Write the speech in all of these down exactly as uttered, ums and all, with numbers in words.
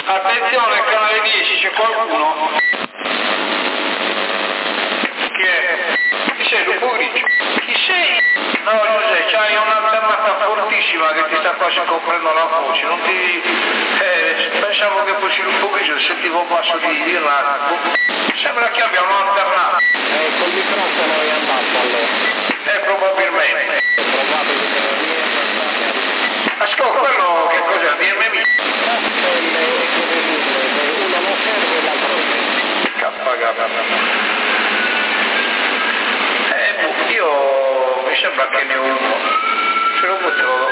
Attenzione, canale dieci, c'è qualcuno? Chi è? Chi sei, Lupo Grigio? Chi sei? No, Giuseppe, c'hai un'alternata fortissima che ti sta quasi coprendo la voce, non ti... Eh, pensavo che fossi Lupo Grigio, sentivo un passo di, di radio. Sembra che abbia un'alternata. Eh, col microfono è andato allora. Eh, probabilmente. È probabile che non riesca a stare. Ascolta, quello che cos'è? D M M? Uno non serve e l'altro serve. K Eh, io mi sembra che ne ho uno. Se lo potevo.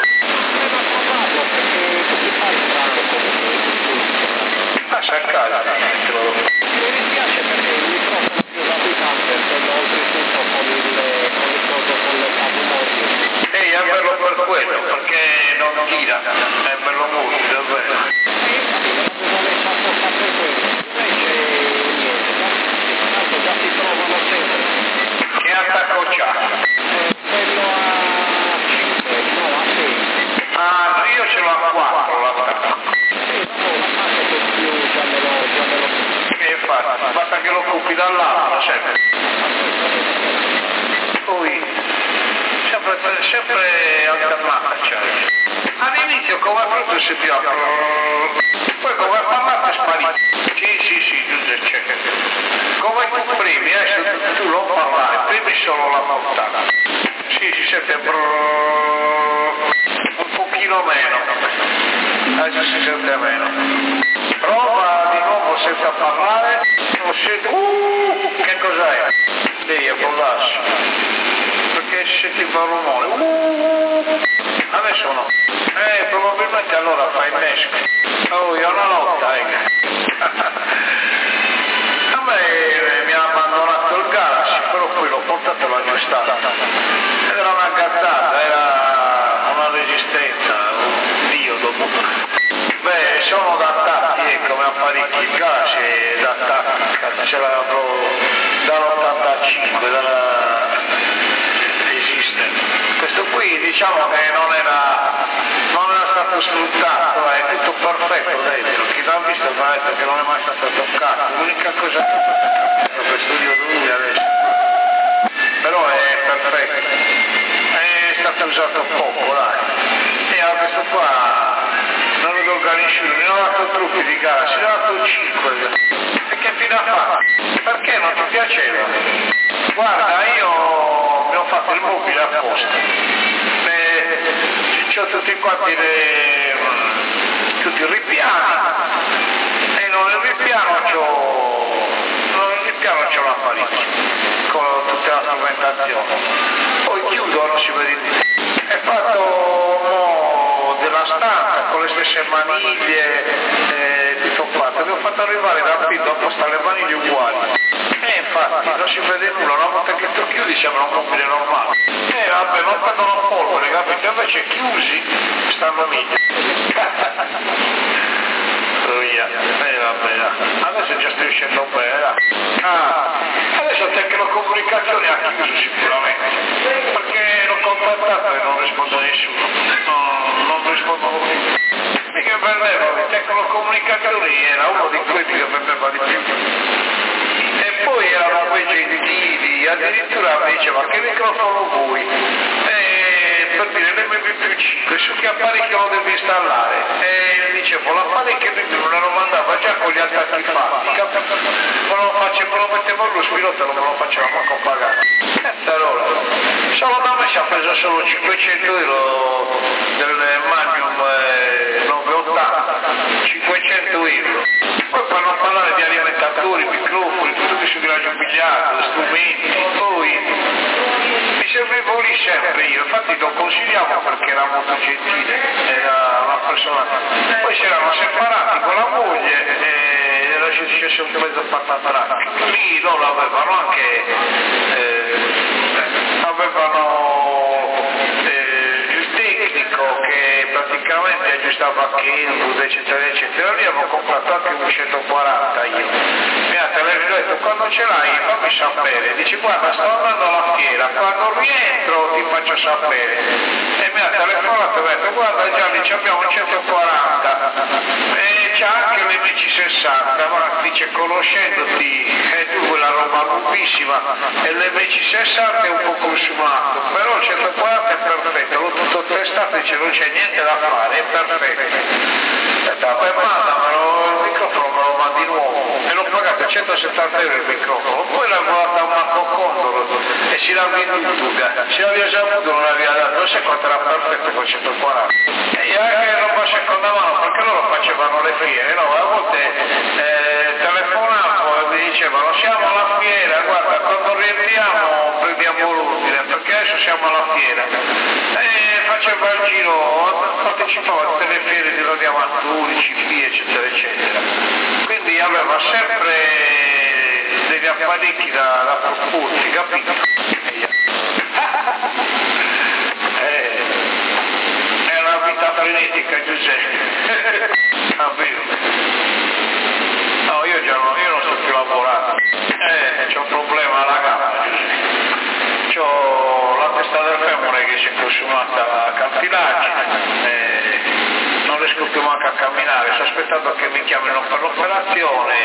Ah, saccare. Mi dispiace perché il microfono più rapidante è oltretutto con il con il coso collegato molto. Ehi, è bello per quello, perché non tira, è bello morbido, è bello. E infatti l'avevo messo apposta per quello. Invece niente, tanto già si trovano sempre. Che attacco c'ha? Quello a cinque, no a sei. Ah, no, io ce l'ho a quattro l'attacco. Sì, vabbè, la parte che più già me lo già me lo. E infatti, basta che lo occupi dall'altro, sempre. Poi, sempre, sempre alternata c'è. All'inizio come proprio si piace, poi come parlate è sparito. Sì, sì, sì, Giuseppe, c'è che... Come tu primi, eh, se tu non parlavi, primi solo la portata. Sì, si sente brrrr, un pochino meno. Adesso si sente meno. Prova di nuovo senza parlare. Non sente... Uh, che cos'è? Lì è bollasso. Perché si sentiva un rumore. Uh, adesso no. Eh, probabilmente allora fa il mesco. Oh, io una lotta, eh. A me mi ha abbandonato il gas, però poi l'ho portato l'ho aggiustato. Ed era una gazzata, era una resistenza, un dio dopo. Beh, sono adattati, eh, come apparecchi, il gas è adattato, ce l'avrò dall'ottantacinque, dalla... esiste. Questo qui diciamo che non era, non era stato sfruttato, è tutto perfetto dentro, chi l'ha visto mi ha detto che non è mai stato toccato, l'unica cosa che studio lui adesso, però è perfetto, è stato usato poco, dai, e a questo qua non lo tocca nessuno, ne ho dato trucchi di gas, ne ho dato cinque, e che fine ha fatto? Perché non ti piaceva? Guarda, io mi ho fatto il mobile apposta, e c'ho tutti quanti le, tutti i ripiani, e non nel ripiano c'ho, non nel ripiano c'ho l'apparecchio, con tutta la strumentazione, poi chiudo, non si vede niente, è fatto mo, della stanza, con le stesse maniglie, eh, tutto fatto, vi ho fatto arrivare da qui apposta le maniglie uguali. Eh, infatti, non si vede nulla, una volta che tu chiudi sembra un mobile normale. Eh, vabbè, non prendono polvere, capito? Invece chiusi, stanno meglio. Via. Eh, vabbè, adesso già stai uscendo bene, dai. Ah, adesso tecnocomunicazioni ha chiuso sicuramente, perché l'ho contattato e non risponde nessuno. No, non rispondono più. E che prendeva le tecnocomunicazioni era uno di quelli che prendeva di più. E poi erano quei gentili, addirittura mi diceva che microfono vuoi? E per dire l'M P più cinque, su che apparecchio lo devi installare? E dicevo l'apparecchio che me lo mandava già con gli attacchi fatti, me lo faccio, me lo mettevo allo spilotto e non me lo faceva manco pagare. E allora, solo da me si ha preso solo cinquecento euro del Magnum eh, novecentottanta, cinquecento euro. Poi per non parlare di alimentatori, microfoni, tutto che si villaggio biliardo, strumenti, poi mi servivo lì sempre io, infatti lo consigliavo perché era molto gentile, era una persona, poi si erano separati con la moglie e era successo un mezzo patatrac, lì loro avevano anche, eh, avevano eh, il tecnico che praticamente aggiustava Kenwood eccetera eccetera, lì avevo comprato anche un centoquaranta io, mi ha detto quando ce l'hai fammi sapere, dice guarda sto andando alla fiera, quando rientro ti faccio sapere, e mi ha telefonato e mi ha detto guarda Gianni ci abbiamo un centoquaranta e c'ha anche l'M dieci sessanta, ma dice conoscendoti è tu quella roba nuovissima e l'M C sessanta è un po' consumato, però il centoquaranta è perfetto, l'ho tutto testato, dice non c'è niente da fare, è perfetto. E vabbè, mandamelo il microfono, me lo mandi nuovo e l'ho pagato centosettanta euro il microfono, poi l'ha guardato a Marco Condolo e si l'ha venduto, se l'aveva già avuto non l'aveva dato, non so quanto era perfetto con centoquaranta. E anche roba seconda mano, perché loro facevano le fiere, no? A volte eh, telefonavo e mi dicevano siamo alla fiera, guarda quando rientriamo prendiamo l'ordine, perché adesso siamo alla fiera. E faceva il giro, partecipava a tutte le fiere di Radiamaturi, C P, eccetera, eccetera. Quindi aveva sempre degli apparecchi da, da proporci, capito? eh, è una vita frenetica, Giuseppe. Capito? No, io già non, io non sto più lavorando. Eh, c'ho un problema alla gamba, Giuseppe. C'ho la testa del femore che si è consumata la cartilagine. Eh, non riesco più manco a camminare, sto aspettando che mi chiamino per l'operazione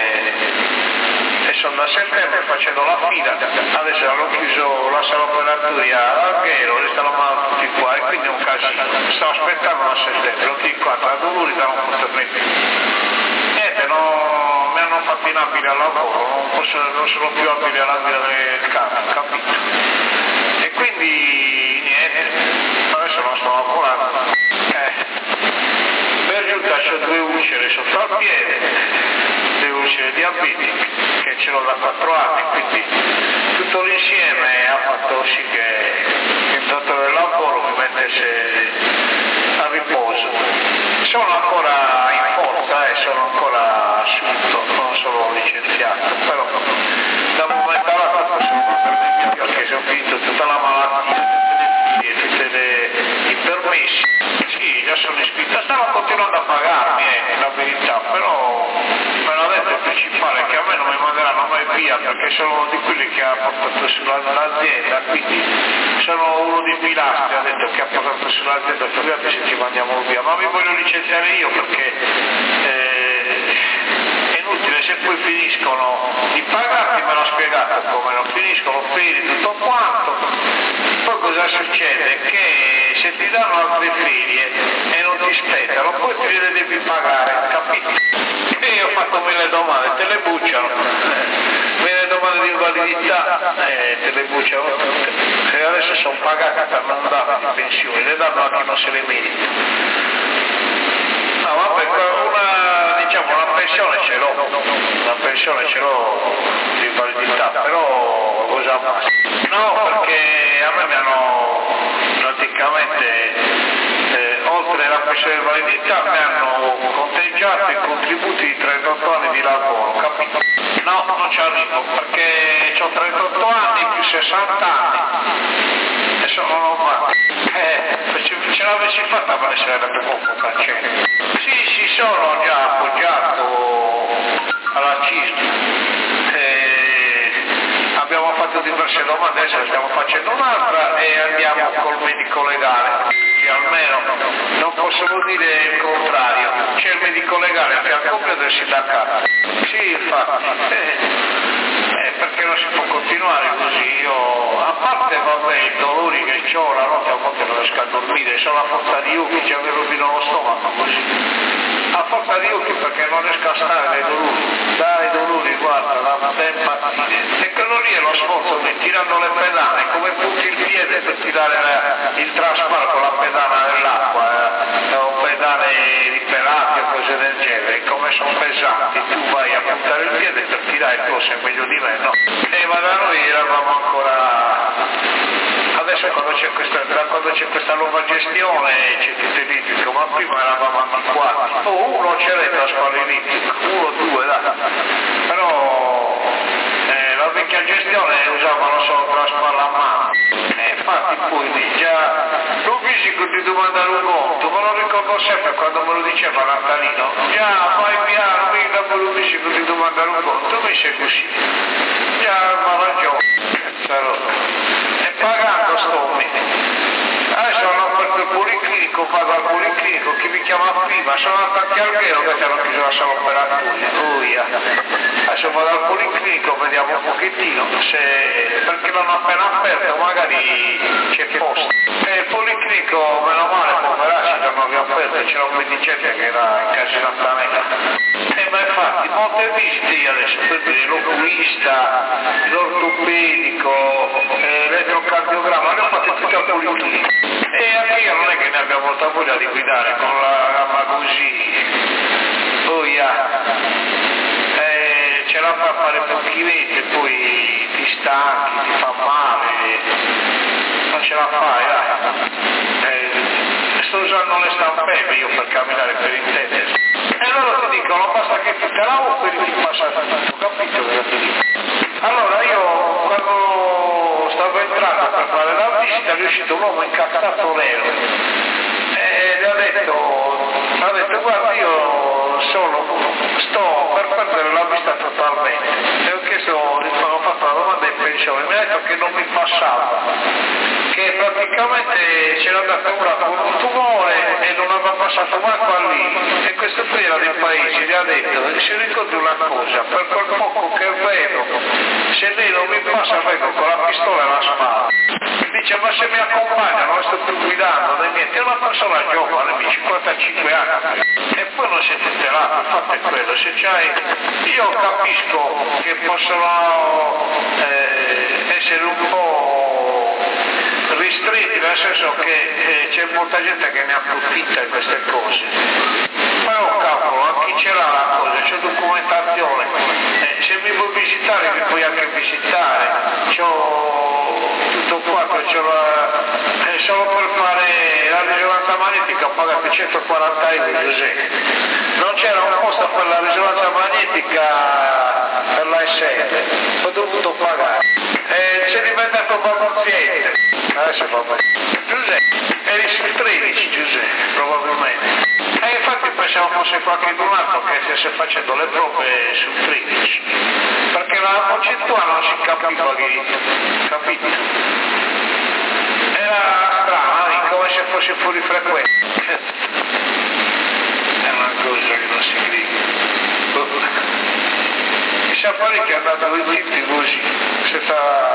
e sono da settembre facendo la fila, adesso hanno chiuso la sala operatoria a Alghero, restano male tutti qua e quindi è un casino, sto aspettando a settembre, tutti qua tra dolori da un punto di vista. Niente, no, mi hanno fatto inabile al lavoro, non, posso, non sono più abile alla guida del campo, capito? E quindi niente, adesso non sto lavorando. Eh. Per giunta c'ho due ulcere sotto al piede, due ulcere diabetiche, che ce l'ho da quattro anni, quindi tutto l'insieme ha fatto sì che il datore del lavoro mi mettesse a riposo. Sono ancora in forza e sono ancora assunto, non sono licenziato, però da un momento all'altro sono permesso perché se ho finito tutta la malattia e tutti i permessi. Sì, già sono iscritto, stanno continuando a pagarmi, eh, la verità, però me l'ha detto il principale che a me non mi manderanno mai via perché sono di quelli che ha portato sull'azienda, quindi sono uno dei pilastri, ha detto che ha portato sull'azienda, figurati se ti mandiamo via, ma mi voglio licenziare io perché eh, è inutile, se poi finiscono di pagarti, me l'ha spiegato come non finiscono ferie tutto quanto, poi cosa succede? Che se ti danno altre ferie e non ti spettano, poi te le devi pagare, capito? E io ho fatto mille domande, te le bucciano, mille domande di invalidità, eh, te le bucciano tutte, e adesso sono pagate per non dare di pensioni, le danno a chi non se le merita. No, vabbè, una, diciamo, una pensione ce l'ho, una pensione ce l'ho di invalidità, però cosa fa? No, perché a me mi hanno praticamente, eh, oltre alla pensione di invalidità, mi hanno conteggiato i contributi di trentotto anni di lavoro, capito? No, non ci arrivo, perché ho trentotto anni più sessanta anni e sono normale. Eh, se ce l'avessi fatta me ne sarebbe poco cancello. Sì, sì, sono già appoggiato alla C I S P. Eh, abbiamo fatto diverse domande, adesso stiamo facendo un'altra e andiamo col medico legale, che almeno non possono dire il contrario, c'è il medico legale a fianco mio del sindacato. Sì, infatti, eh, eh, perché non si può continuare così, io, a parte vabbè i dolori che ho la notte, a volte non riesco a dormire, sono a forza di occhi, già mi rovino lo stomaco così. A forza di occhi perché non riesco a stare dai dolori, dai dolori, guarda, da impazzire. E quello lì è lo sforzo, mi tirano le pedane, come punti il piede per tirare la, il trasparo con la pedana dell'acqua, eh, o pedane riperate o cose del genere, come sono pesanti, tu vai a puntare il piede per tirare, tu lo sai meglio di me, no? E ma da noi eravamo ancora... Adesso quando c'è questa, quando c'è questa nuova gestione c'è tutto il littico, ma prima eravamo antiquati. Oh, uno c'è il trasparo littico, uno, due, dai. Però eh, la vecchia gestione usavano solo trasparo a mano. Eh, infatti poi lì già lo fisico ti domandare un conto, me lo ricordo sempre quando me lo diceva Natalino. Già vai piano, mica me lo fisico ti domandare un conto, mi sei così. Già ma ragione. E pagando sto mese. Adesso hanno aperto il policlinico policlinico, vado al policlinico, chi mi chiama prima, sono andati al Alghero che hanno chiuso la sala operatoria, uia. Adesso vado al policlinico, vediamo un pochettino, se, perché l'hanno appena aperto, magari c'è posto. E il policlinico, meno male, poveracci, l'hanno riaperto, c'era un medicente che era in casinantamento. E ma infatti, molte visite io adesso, per dire, l'oculista, l'ortopedico, eh, l'elettrocardiogramma, le ho fatte tutte al policlinico. E anche io non è che ne abbia molta voglia di guidare con la gamba così. Oh yeah. Eh, ce la fa fare pochi metri e poi ti stanchi, ti fa male, non ce la fai, dai. Eh, sto usando le stampelle io per camminare, per intendersi. E allora ti dicono, basta che ti calavo, quelli ti passa tutto, capito cosa ti dico? Allora io quando stavo entrando per fare la visita è uscito un uomo incazzato nero e gli ha detto, ha detto guarda io sono, sto per perdere la vista totalmente e ho chiesto, ho fatto la domanda in pensione, mi ha detto che non mi passava, che praticamente c'era andato curato con un tumore e non aveva passato manco a lì e questo qui era dei paesi, gli ha detto, si ricordi una cosa, per quel poco che vedo, se lei non mi passa vengo con la pistola e la spada. Dice ma se mi accompagna non sto più guidando né niente, è una persona giovane di cinquantacinque anni e poi non siete interati, il fatto è quello, se c'hai, io capisco che possono eh, essere un po' ristretti nel senso che eh, c'è molta gente che ne approfitta di queste cose, però cavolo a chi ce l'ha la cosa, c'è documentazione, eh, se mi vuoi visitare mi puoi anche visitare, c'ho tutto quanto, c'ho la, eh, solo per fare la risonanza magnetica ho pagato centoquaranta euro Giuseppe, non c'era un posto per la risonanza magnetica per la S R, ho dovuto pagare, eh, c'è diventato paziente, adesso va bene, Giuseppe, eri sul tredici Giuseppe, probabilmente. E infatti pensavo fosse qualche altro che stesse facendo le prove sul tredici, perché la concettuale non si capiva che, capito? Era strano, come se fosse fuori frequenza. È una cosa che non si crede. Chissà pare che è andato a tutti così, senza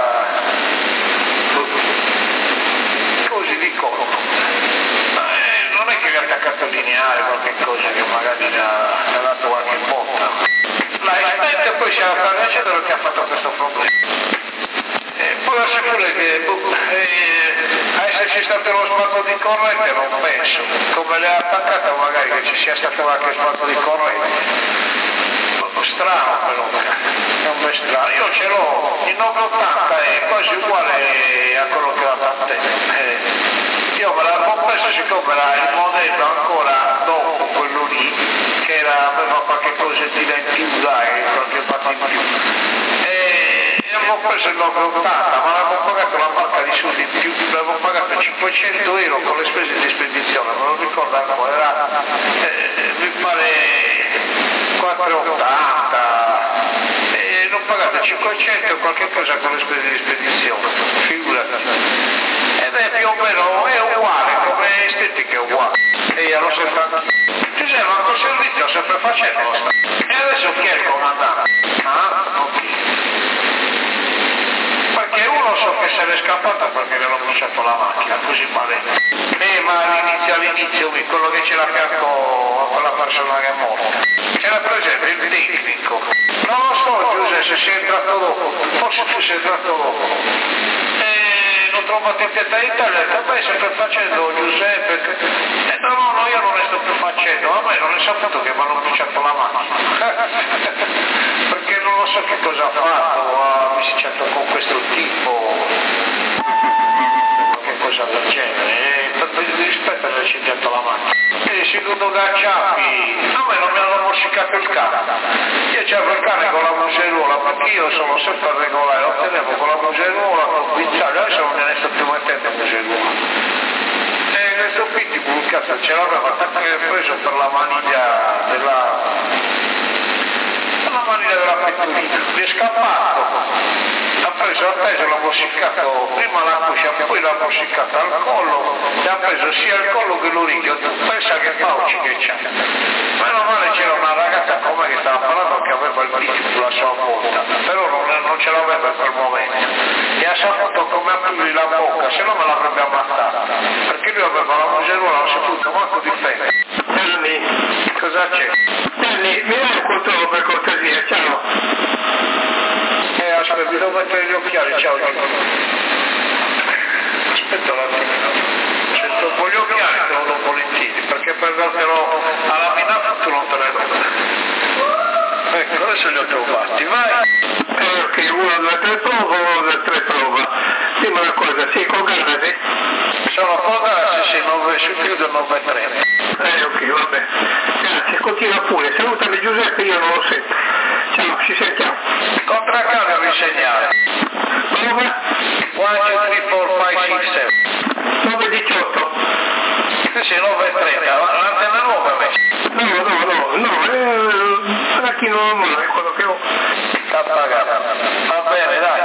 così di colpo. Non è che gli ha attaccato il lineare qualche cosa che magari gli ha, gli ha dato qualche botta, l'ha spento e poi si è andato a leggere che ha fatto questo problema e può essere pure che boh, eh, a esserci stato uno sbatto di corrente non penso, come le ha attaccata magari che ci sia stato qualche sbatto di corrente, strano però, è un po' strano, io ce l'ho, il novecentottanta è quasi uguale a quello che ho da te. Eh. Io me l'ho compreso siccome era il modello ancora dopo quello lì, che era, aveva qualche cosettina in più, dai, qualche parte in più. E avevo preso il novecentottanta, ma l'avevo pagato una barca di soldi in più, l'avevo pagato cinquecento euro con le spese di spedizione, me lo ricordo ancora, era, eh, mi pare quattrocentottanta, e l'ho pagato cinquecento e qualche cosa con le spese di spedizione, figurati. Ed è più o meno, è uguale, come estetica è uguale. E io lo sempre Giuseppe, ma col servizio sempre facendo e adesso chi è il comandante? Ah, ok. Perché uno so che se n'è scappata perché le hanno bruciato la macchina, così male. Eh, ma all'inizio, all'inizio, quello che c'era a fianco a quella persona che è morta. C'era presente il tecnico. Non lo so, Giuseppe, se sei entrato dopo. Forse tu sei entrato dopo. E l'ho trovato in piazza d'Italia, e beh, sempre facendo Giuseppe. E no, no, no, io non ne sto più facendo. A me non è saputo che mi hanno bruciato la macchina. Perché non lo so che cosa ha fatto, ha mischiato con questo tipo. Che cosa del genere. E tanto di rispetto mi ha incendiato la macchina. E secondo Gacciapi, a me non mi hanno morsicato il cane. Io c'avevo il cane con la museruola, perché io sono sempre regolare, lo tenevo con la museruola, con il guinzaglio, adesso non me ne sto più mettendo museruola. E questo pitbull, il cazzo, ce l'aveva preso per la maniglia della... la manina della pettorina, gli è scappato, ha preso, ha preso, l'ha morsiccato prima la coscia, poi l'ha morsiccato al collo e ha preso sia il collo che l'orecchio. Tu pensa che pauci che c'ha. Meno male c'era una ragazza come che stava parlando che aveva il pitbull sulla sua bocca, però non, non ce l'aveva in quel momento e ha saputo come aprirgli la bocca, se no me l'avrebbe ammazzata, perché lui aveva la museruola, non ha saputo manco difendere. Nanni, Cosa c'è? Nanni, mi dai un controllo per cortesia, ciao. Eh, aspetta, devo mettere gli occhiali, ciao. Aspetta un attimo. Se tolgo gli occhiali te lo do volentieri, perché per dartelo alla minata tu non te ne do. Ecco, adesso li ho trovati, vai. Eh, ok, uno, due, tre, prova, uno, due, tre, prova. Dimmi una cosa, sei con Ganasi? Sono con Ganasi, sì, nove, si chiude nove tre. Eh, ok, vabbè. Grazie, continua pure. Salutami Giuseppe, io non lo sento. Ciao, ci sentiamo. Contraccambio il segnale. Prova? uno, due, tre, quattro, cinque, sei, sette. nove diciotto. Sì, sì, nove trenta, l'antenna nuova è messa. No, no, no, no, eh, macchina normale, è quello che ho. Sta pagato. Va bene, dai.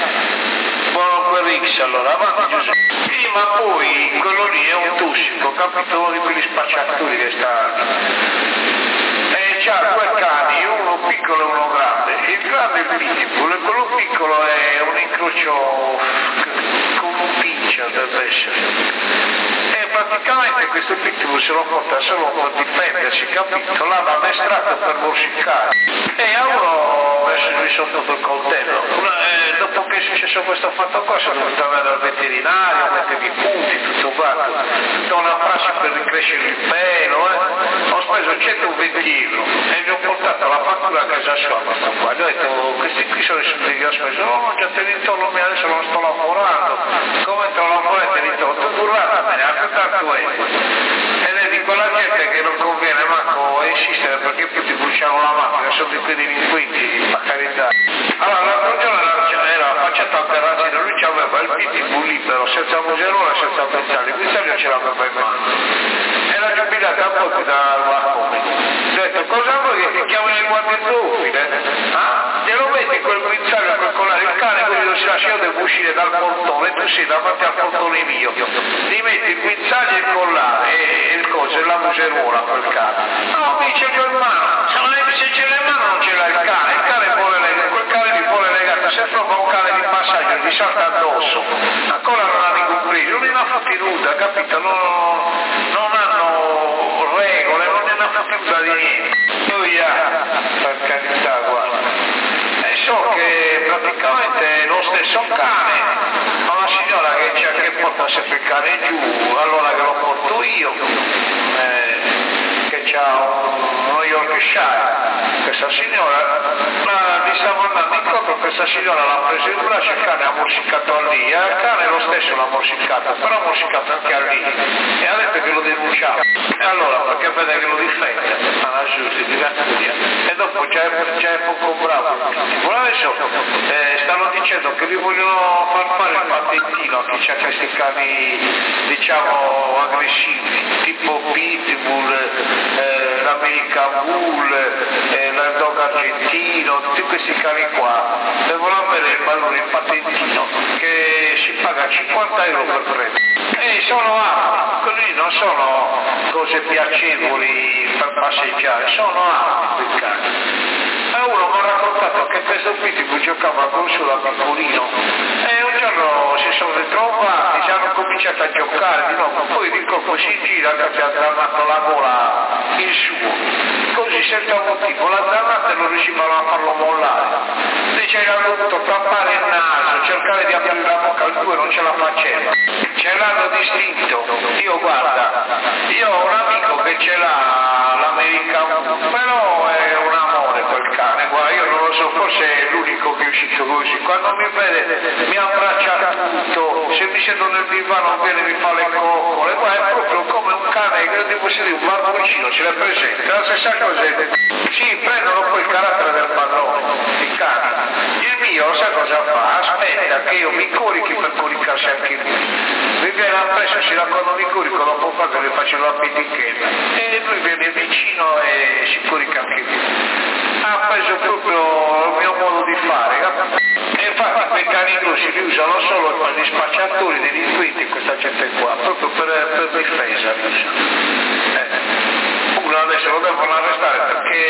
Buon Rix, allora, avanti Giuseppe. Sì, ma poi quello lì è un tossico, capito, di quegli spacciatori che stanno. E c'ha due cani, uno piccolo e uno grande. Il grande è il pitbull, e quello piccolo è un incrocio con un pincher deve essere. E praticamente questo pitbull se lo porta solo per difendersi, capito? L'hanno addestrato per morsicare. E a uno messo lì sotto col coltello. Una, eh, dopo che è successo questo fatto qua sono dovuto andare al veterinario, mettermi i punti, tutto quanto. Tutta una frase per ricrescere il pelo, eh. Ho speso centoventi euro e gli ho portato la fattura a casa sua questo qua. Gli ho detto, questi qui sono i soldi che ho speso. No, non già te li torno, adesso non sto lavorando. Come te lo lavoro e te li torno? Tu burratamene, altrettanto è. Ed è di quella gente che non conviene manco insistere perché più ti bruciano la macchina, sono di quei delinquenti, per carità. Allora, l'altro giorno era affacciato al terrazzino, lui aveva il pitbull libero, senza museruola, senza pensare, il guinzaglio ce l'aveva in mano. Era giubilata a poco dal balcone. Ho detto, cosa vuoi che ti chiamano i guardie zoofile? Ah? Glielo metti quel guinzaglio, quel collare, il cane così lo si lascia, io devo uscire dal portone, tu sei davanti al portone mio. Ti metti il guinzaglio e il collare e il coso, e la museruola quel cane. No, dice che ho in mano. Se ce l'hai in mano non ce l'ha il cane, il cane vuole legare, quel cane mi vuole legato, se proprio un cane di passaggio gli salta addosso. Ancora non hanno compreso, non ne ha fatti nuda, capito? Non, non hanno regole, non ne hanno fatti nuda di niente. Noi ah, per carità, guarda. E so che praticamente lo stesso cane, ma una signora che c'è che porta sempre il cane giù, allora che lo porto io, eh, che c'ha uno Yorkshire, questa signora, ma mi stavo andando incontro, questa signora l'ha preso in braccio, il cane ha morsicato a lì, e il cane lo stesso l'ha morsicato, però ha morsicato anche a lì, e ha detto che lo denunciava. E allora, perché vede che lo difende, alla giustizia, e dopo già è, già è poco bravo. Ora adesso eh, stanno dicendo che gli vogliono far fare il patentino a chi c'ha questi cani, diciamo, aggressivi, tipo pitbull, eh, l'American Bull, eh, la dog argentino, tutti questi cani qua devono avere il valore, il patentino, che si paga cinquanta euro per prendere. E sono armi, quelli non sono cose piacevoli per passeggiare, sono armi quei cani. E uno mi ha raccontato che questo pitbull giocava con sulla piccolino e un giorno si sono ritrovati, si hanno cominciato a giocare di nuovo, poi di colpo si gira che si è azzannato la gola in su, così senza motivo l'azzannata e non riuscivano a farlo mollare. Dice che hanno dovuto tappare il naso, cercare di aprire la bocca al due, non ce la faceva. Ce l'hanno distinto. Io guarda, io ho un amico che ce l'ha l'American, però è un amore quel cane, guarda, io non lo so, forse è l'unico che è uscito così. Quando mi vede mi abbraccia tutto, se mi sento nel divano viene mi fa le coccole, guarda, è proprio come un cane che devo essere un barboncino, ce l'è presente, la stessa cosa è. Sì, prendono poi il carattere del padrone, i cani. Il mio sa cosa fa? Aspetta che io mi corichi per coricarsi anche lui. Mi viene appresso, si quando mi corico dopo qua che le faccio la pitichetta e lui viene vicino e si corica anche lui. Ha reso proprio il mio modo di fare, capito? E infatti quei cani così li usano solo per gli spacciatori, dei delinquenti, questa gente qua, proprio per, per difesa li usano. Eh. Uno adesso lo devono arrestare perché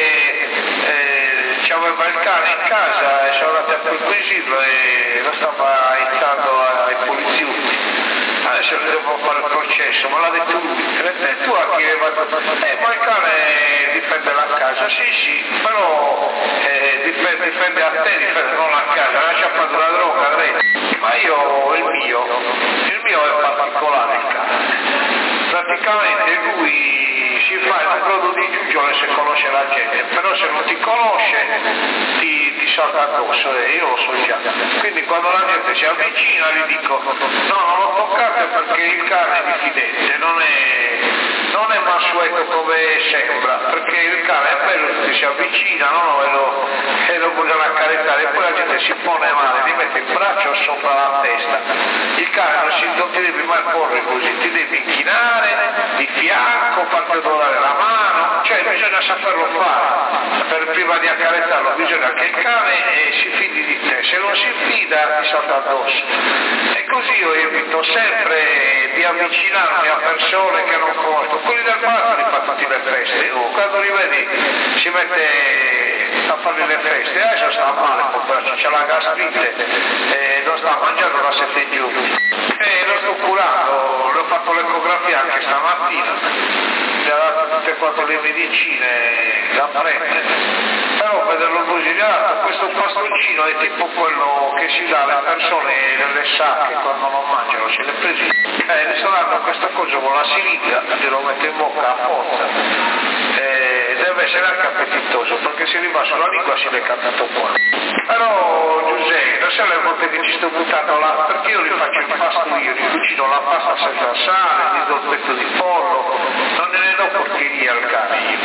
eh, c'aveva il cane in casa e sono andati a perquisirlo e lo stava aizzando ai poliziotti. Adesso devo fare il processo, ma l'ha detto lui. E tu a chi hai fatto? Eh, ma il cane difende la casa, sì sì, però eh, difende, difende a te, difende non la casa, lascia fare la droga, Andrea. Ma io, il mio, il mio è particolare il cane. Praticamente lui si fa il brodo di giugione se conosce la gente, però se non ti conosce ti, ti salta addosso e io lo so già. Quindi quando la gente si avvicina gli dico no, non lo toccate perché il cane è diffidente, non è, non è mansueto come sembra, perché il cane è bello che si avvicina, no? E lo, e lo vogliono accarezzare, e poi la gente si pone male, ti mette il braccio sopra la testa. Il cane non, si, non ti devi mai porre così, ti devi inchinare di fianco, farti odorare la mano, cioè bisogna saperlo fare. Per prima di accarezzarlo bisogna che il cane eh, si fidi di te, se non si fida ti salta addosso. E così io evito sempre di avvicinarmi a persone che non conosco. Quelli del bar li fa tutti le feste, io quando li vedi si mette a fare le feste, adesso sta male, c'è la gastrite, eh, non sta mangiando da sette giorni. E lo sto curando, le ho fatto l'ecografia anche stamattina, mi ha dato tutte e quattro le medicine da prendere, però vederlo così, gli ha dato questo pastoncino è tipo quello che si dà alle persone nelle sacche quando non mangiano, ce le presi, eh, gli sto dando questa cosa con la siringa, glielo metto in bocca a forza, eh, deve essere anche appetitoso, perché se gli va sulla lingua si lecca tutto qua. Però Giuseppe, non sai le volte che ci sto buttando là, perché io gli faccio il pasto io, gli cucino la pasta senza sale, gli do il petto di pollo, non ne do porcheria al cane io.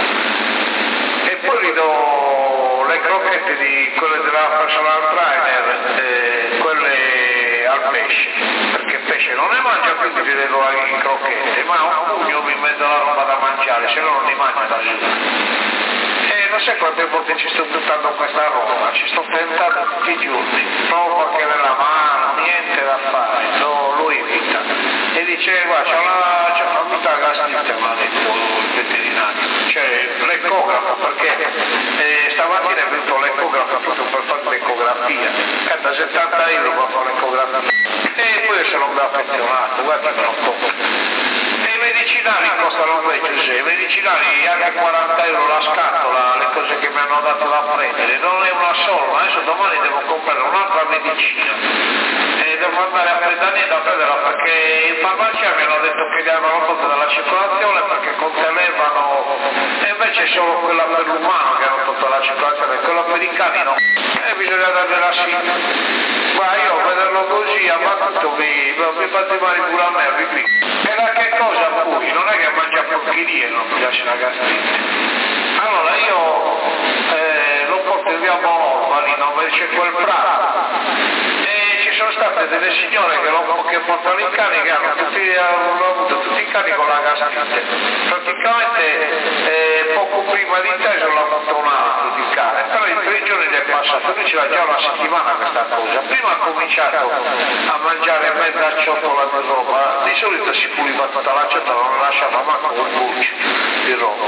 E poi gli do le crocchette di quelle della personal trainer, eh, quelle al pesce, perché il pesce non ne mangia, quindi gli do le crocchette, ma un pugno mi metto la roba da mangiare, se no non li mangia da giù. E non sai quante volte ci sto buttando questa roba, ci sto tentando tutti i giorni, provo anche nella mano, niente da fare, lo, lo evita. E dice, guarda, c'è una, c'è una brutta gastrite, mi ha detto il veterinario, cioè l'ecografo, perché eh, stamattina è venuto l'ecografo proprio per fare l'ecografia, canta settanta euro per fare l'ecografia. E poi io sono un affezionato, guarda che non compro. I medicinali costano invece, se i medicinali anche quaranta euro la scatola, le cose che mi hanno dato da prendere, non è una sola, adesso domani devo comprare un'altra medicina e devo andare a Pedaniello a prenderla perché in farmacia mi hanno detto che gli avevano tolto dalla circolazione perché contenevano, e invece è solo quella per l'umano che hanno tolto la circolazione, quella per i cani no, e bisogna dargliela sì. Ma io a vederlo così a battuto mi, mi fate male pure a me, qui. E da che cosa poi? Non è che mangia porcherie, non mi piace la gastrite. Allora io eh, lo porto via Bologna, lì dove c'è quel prato. E ci sono state delle signore che, lo, che portano i cani che hanno, tutti, hanno avuto tutti i cani con la gastrite. Praticamente eh, poco prima di te sono avuto un altro di cane, però in tre giorni gli è passato, lui ce l'ha già una settimana questa cosa. Prima ha cominciato a mangiare mezza ciotola di roba, di solito si puliva tutta la ciotola, non lasciava manco un buccio di roba.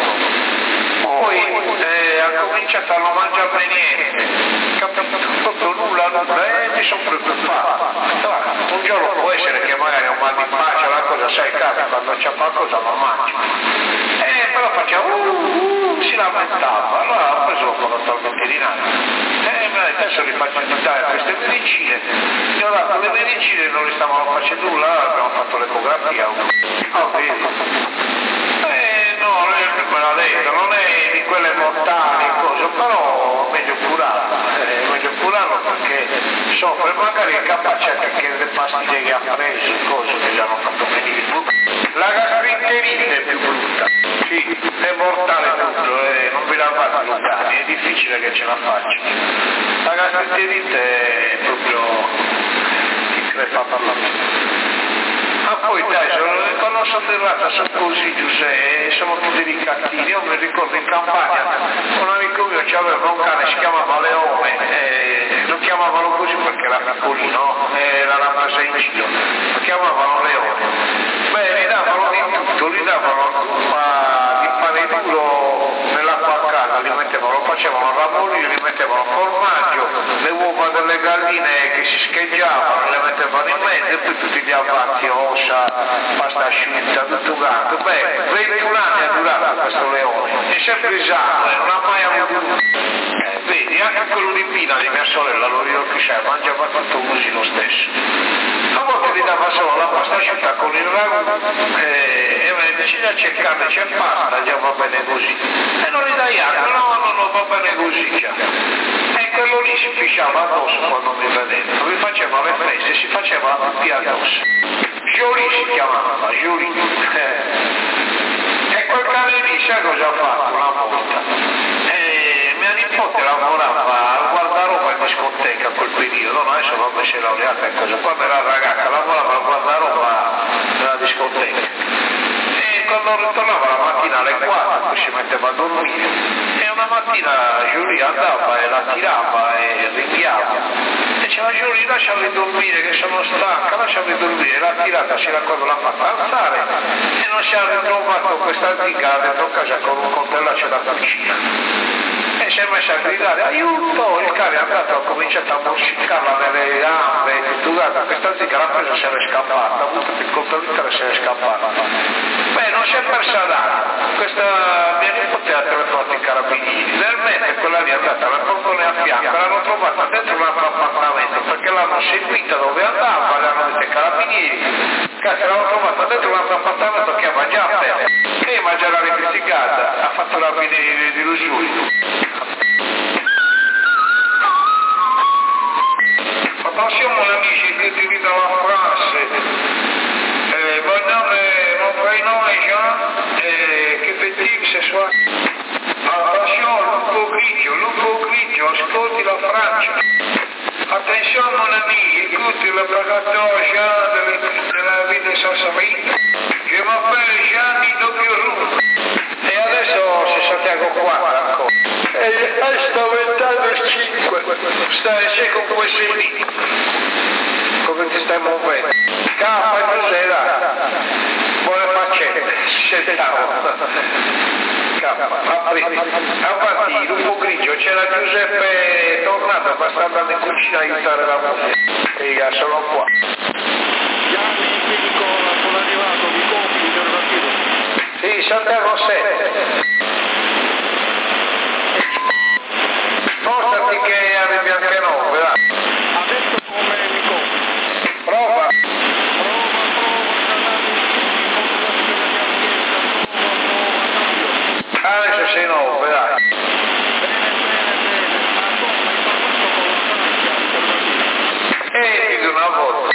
Poi eh, ha cominciato a non mangiare niente, capito? Proprio nulla, nulla, e mi sono preoccupato. Un giorno può essere che magari un mal di pace, una cosa, sai, capi, quando c'è qualcosa non mangia. Eh, però faceva, uh, uh, si lamentava, allora ho preso l'ho portato al veterinario. E mi ha detto, adesso gli faccio dare queste medicine, gli ho dato le medicine e non li stavano facendo nulla, abbiamo fatto l'ecografia. Oh, vedi? Eh, no, me l'ha detto, non è di quelle mortali, cose, però meglio curarlo, eh, meglio curarlo perché soffre, magari è capace anche le pastiglie che ha preso, cose che gli hanno fatto venire. La gastroenterite è più brutta, sì, è mortale tutto, eh, non vi lavate lontani, è difficile che ce la faccia. La gastroenterite è proprio chi crepa per la vita. Ah, poi dai, quando sono arrivata sono così, Giuseppe, sono tutti delicatini. Io mi ricordo in campagna, un amico mio c'aveva un cane, si chiamava Leone, eh, lo chiamavano così perché era piccolino, era la presa in giro, lo chiamavano Leone. Beh, gli davano di tutto, gli davano zuppa di pane duro nell'acqua a casa, li mettevano, lo facevano ramoni, li mettevano formaggio, le uova delle galline che si scheggiavano, le mettevano in mezzo e poi tutti gli avanzi, ossa, pasta asciutta, tutto gatto. Beh, ventuno anni ha durato questo Leone, è sempre sano, non ha mai avuto... Eh, vedi, anche quello di Pina, di mia sorella, lo io che sai, mangiava tutto così lo stesso. A volte gli dava solo la pasta asciutta con il ragù e mi dice a cercare, c'è pasta, già va bene così. E non gli dai altro, no, no, no, va bene così già. E quello lì si pisciava addosso quando mi vedeva, mi faceva le feste, si faceva la pipì addosso. Gioli si chiamava, Gioli. E quel cane lì, sai cosa ha fatto una volta? E mia nipote lavorava al guardaroba in discoteca a quel periodo, no? Adesso non si è laureata in cosa, quando era ragazza lavorava al guardaroba nella discoteca. E quando ritornava la mattina alle quattro poi si metteva a dormire. E una mattina Giulia andava e la tirava e ringhiava. E diceva Giulia lasciami dormire che sono stanca, lasciami dormire. L'ha tirata, si raccorda, l'ha fatta alzare e non si è ritrovato questa zingara dentro casa con un coltellaccio da cucina. E si è messa a gridare aiuto, il cane è andato, ha cominciato a morsiccarla nelle gambe, tutto, questa zingara ha preso e se n'è scappata, ha avuto il coltello e se n'è scappata. Beh, non si è persa d'anno, questa mia nipote ha telefonato i carabinieri, nel mentre quella lì è andata alla portone a fianco, l'hanno trovata dentro un altro appartamento perché l'hanno seguita dove andava, l'hanno detto i carabinieri, cazzo l'hanno trovata dentro un altro appartamento che aveva già aperto, e ma già l'ha riprisicata, ha fatto la fine di Lusuri. Attention mon ami, j'ai vu dans la France, euh, mon nom, euh, mon prénom est Jean, euh, che fait-il ce soir? Attention, Lupo Grigio, Lupo Grigio, ascolti la Francia. Attention mon ami, écoute le prédateur Jean de, de la ville de Sassari. Je m'appelle Jean di Doppio. E adesso si Santiago quattro ancora. E sto ventando cinque. Stai sei con come sei lì. Come ti stai muovendo? Capa e cos'era? Buone faccende, sentiamo. Avanti, Lupo Grigio, c'era Giuseppe Tornato, ma sta andando in cucina a aiutare la moglie. Figa, sono qua. Gianni, ti dico, sono arrivato, mi compri, interrogativo. Sì, Santiago sette. Portati che arrivi anche nove, dai. Adesso come mi compri? Prova. Adesso sei nove, dai. E di una volta.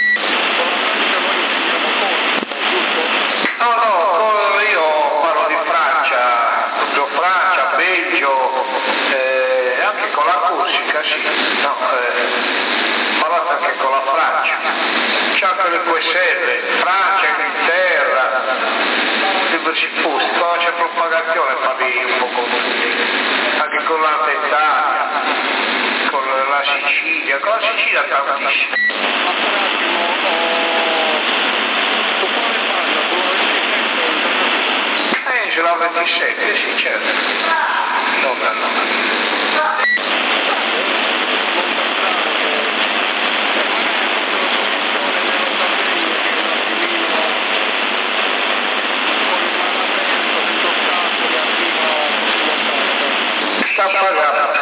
No, no, io parlo di Francia, proprio Francia, Belgio, eh, anche con la Corsica, sì, no, eh, parlato anche con la Francia. C'è anche le tue serve, Francia, Inghilterra, diversi posti, quando c'è propagazione parli un po' con tutti, anche con l'Alta Italia, con la Sicilia, con la Sicilia tantissimo. Eh, ce l'ho ventisette, sì, certo. No, no, no. Sta pagando.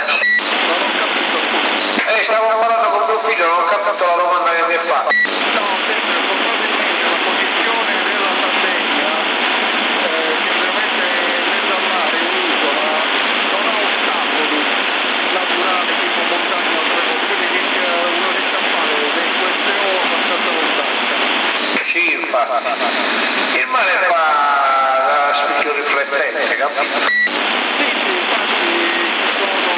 Eh, stavo parlando con mio figlio, non ho capito la domanda che mi ha fatto. No, sempre probabilmente la posizione della Sardegna, eh, che ovviamente nella mare è un'isola, non ha ostacoli naturali tipo montagne o altre cose, quindi che uno riesce a fare dei queste ore abbastanza lontane. Sì, infatti. Il mare fa la spicchio riflettente, capito? Sì, sì, infatti ci sono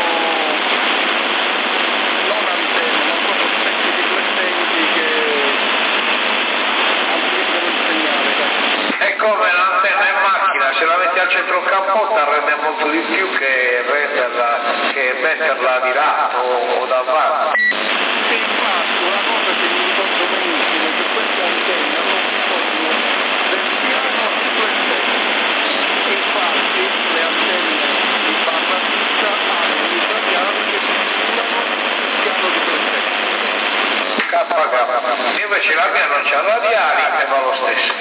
non antenne, ma proprio specchi riflettenti che amplificano il segnale. È come l'antenna in macchina, se la metti al centrocampo rende molto di più che renderla, che metterla di lato o davanti. E infatti una cosa che mi ricordo benissimo è che queste antenne hanno bisogno del piano riflettente. E infatti le antenne di banda fissa hanno i radiali che simulano il piano riflettente. K K. Invece la mia non c'ha radiali e va lo stesso.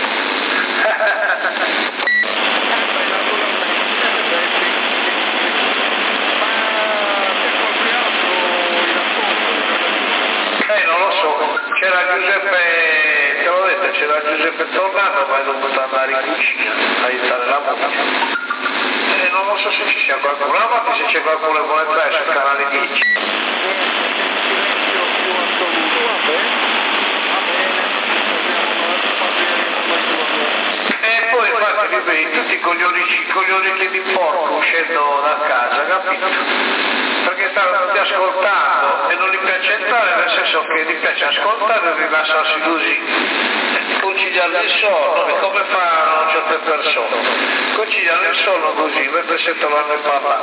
Eh, non lo so, c'era Giuseppe, te l'ho detto, c'era Giuseppe Tornato, ma è dovuto andare in cucina a aiutare la moglie. E non lo so se ci sia qualcuno, ma se c'è qualcuno che vuole entrare sul canale dieci. E poi infatti li vedi tutti con gli orecchi, con gli orecchi di porco uscendo da casa, capito? Perché stanno tutti ascoltando e non gli piace entrare, nel senso che gli piace ascoltare e rilassarsi così, conciliare il sonno, e come fanno certe persone, conciliare il sonno così mentre sentono a noi parlare.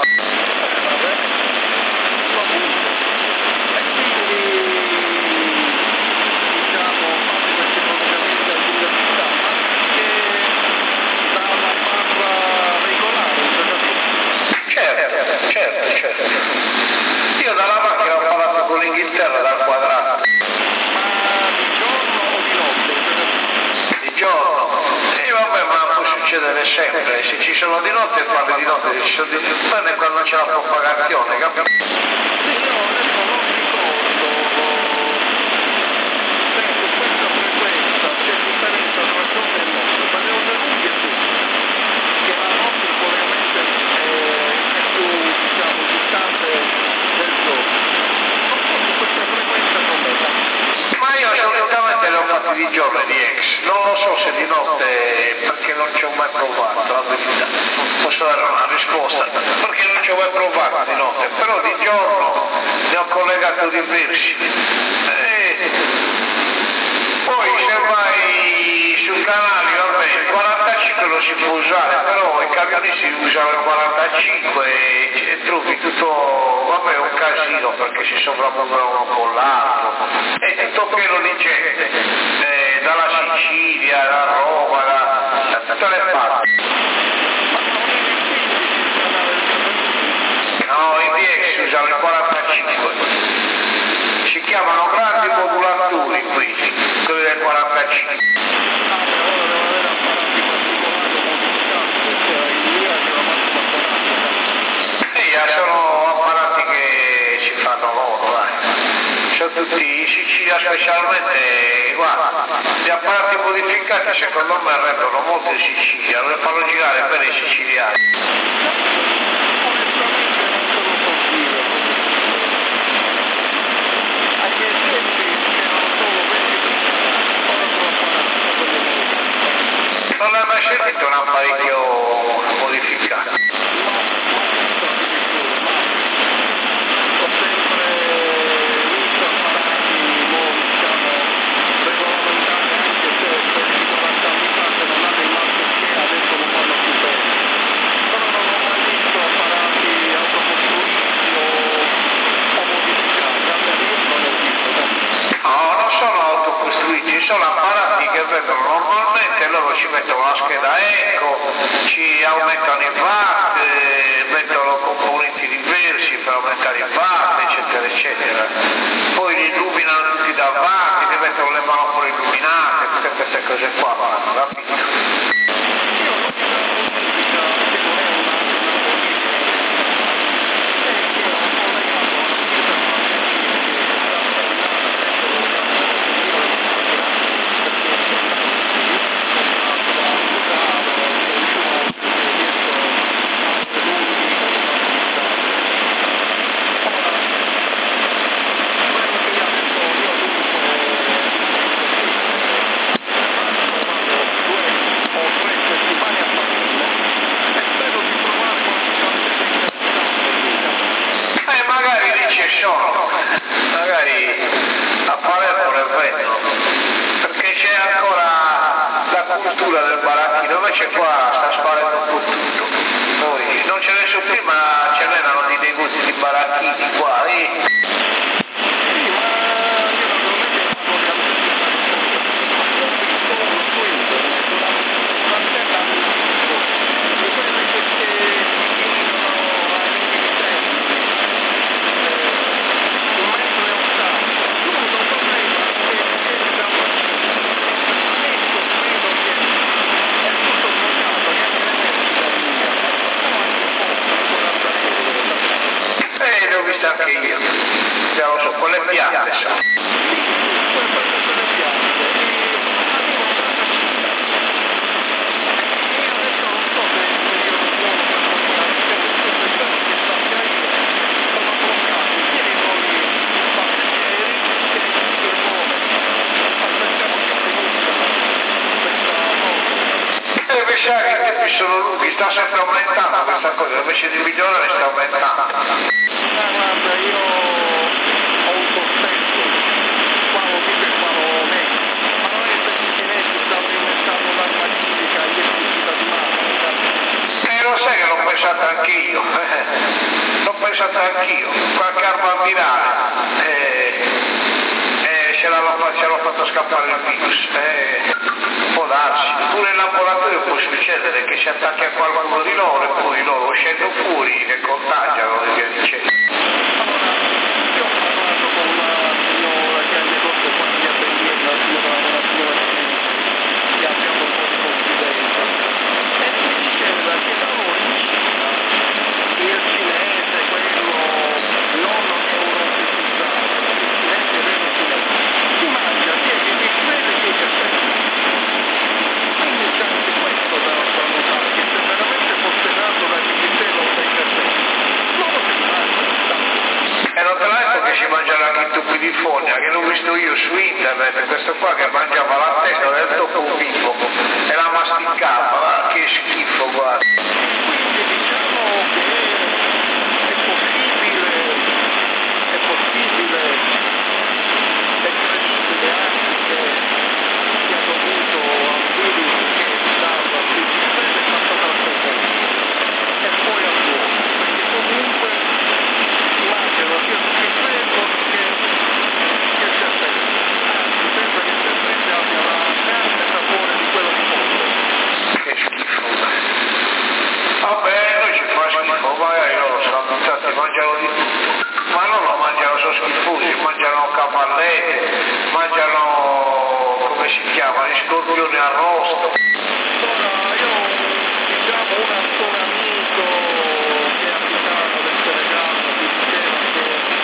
Certo, certo, certo. Io dalla macchina ho parlato con l'Inghilterra dal quadrato. Ma di giorno o di notte? Di giorno. E vabbè, ma può succedere sempre. Se ci sono di notte parli di notte, se ci sono di giorno quando c'è la propagazione, capito? Sì, io adesso non ricordo se su questa frequenza c'è differenza tra giorno e notte, ma le onde lunghe sì, che la notte il collegamento è più, diciamo, distante del giorno. Non so su questa frequenza com'è. Ma io solitamente le ho fatte di giorno di ex, non lo so se di notte perché non ci ho mai provato, la verità. Posso dare una risposta, perché non ci ho mai provato di notte, però di giorno ne ho collegato diversi. E poi se vai sul canale, vabbè, il quarantacinque lo si può usare, però i camioni si usano il quarantacinque e, e trovi tutto, vabbè, un casino perché si sovrappongono uno con l'altro, e tutto pieno di gente, eh, dalla Sicilia, da Roma, da, da tutte le parti. No, i D X usano il quarantacinque, si chiamano grandi modulatori questi, quelli del quarantacinque. Sono apparati che si fanno loro, dai. Sono tutti in Sicilia specialmente, guarda, gli apparati modificati secondo me rendono molto in Sicilia, lo fanno girare per i siciliani. Non hai mai sentito un apparecchio modificato? Sono apparati che vengono normalmente, loro ci mettono la scheda eco, ci aumentano i watt, eh, mettono componenti diversi per aumentare i watt, eccetera, eccetera. Poi li illuminano tutti davanti, li mettono le manopole illuminate, tutte queste cose qua, capito? Magari a Palermo le vendono, perché c'è ancora la cultura del baracchino, invece qua sta sparendo un po' tutto. Poi non ce ne so più, ma ce n'erano di negozi di baracchini qua, eh? Sì, ma io naturalmente parlo di altri su internet, una un'antenne di quelle che si dicono ai dirigenti, un metro e ottanta. L'unico problema è che da adesso credo che è tutto bloccato, neanche le metri da linea, sono anche poco, quaranta euro. Eh, le ho viste anche io, siamo su quelle piante, so. Quelle quelle piante, e arrivano dalla città. E adesso non so se è il periodo buono per portare, perché queste zone che sappia io sono bloccate sia i voli passeggeri che i supervoli. Aspettiamo che finisca questa cosa. E invece i tempi sono lunghi, sta sempre aumentando questa cosa, invece di migliorare sta aumentando. Ah, guarda, io ho un sospetto, qua lo dico e qua lo nego, ma non è perché i cinesi stanno inventando l'armatistica e l'elettricità di massa. E lo sai che l'ho pensato anch'io, eh? L'ho pensato anch'io, qualche arma virale, eh, eh, ce l'hanno fa- ce l'ho fatto scappare il virus, eh, può darsi, pure in laboratorio può succedere che si attacchi a qualcuno di loro e poi loro uscendo fuori che contagiano e via dicendo. Allora, io ho parlato con una signora che ha negozio qua via Belliena, una, una signora che, che abbiamo un po' di confidenza, e mi diceva che da noi in Cina il cinese, quello non europeizzato, il cinese vero cinese, si mangia sia che i crede che i perfetti. Quindi c'è anche questo da, da notare, che se veramente fosse nato dall'Inghilterra o dai perfetti, loro se li mangiano. E non te l'ho detto che si mangiano anche i topi di fogna, che l'ho visto io su internet, questo qua che mangiava la testa del topo vivo e la masticava, ma che schifo, guarda. Quindi diciamo che è possibile, è possibile, è credibile anche che sia dovuto al virus che stava principalmente fatto dal cervello e poi all'uomo, perché comunque immagino sia più quello che, che il cervello. Anzi, penso che il cervello abbia la carne sapore di quello di pollo. Che schifo. Vabbè, noi ci fa schifo, magari loro sono abituati, mangiano di tutto. Ma non lo mangiano, sono schifosi, mangiano cavallette, mangiano, come si chiama, gli scorpioni arrosto. Allora, io diciamo un attore amico che abitava del Senegal mi diceva che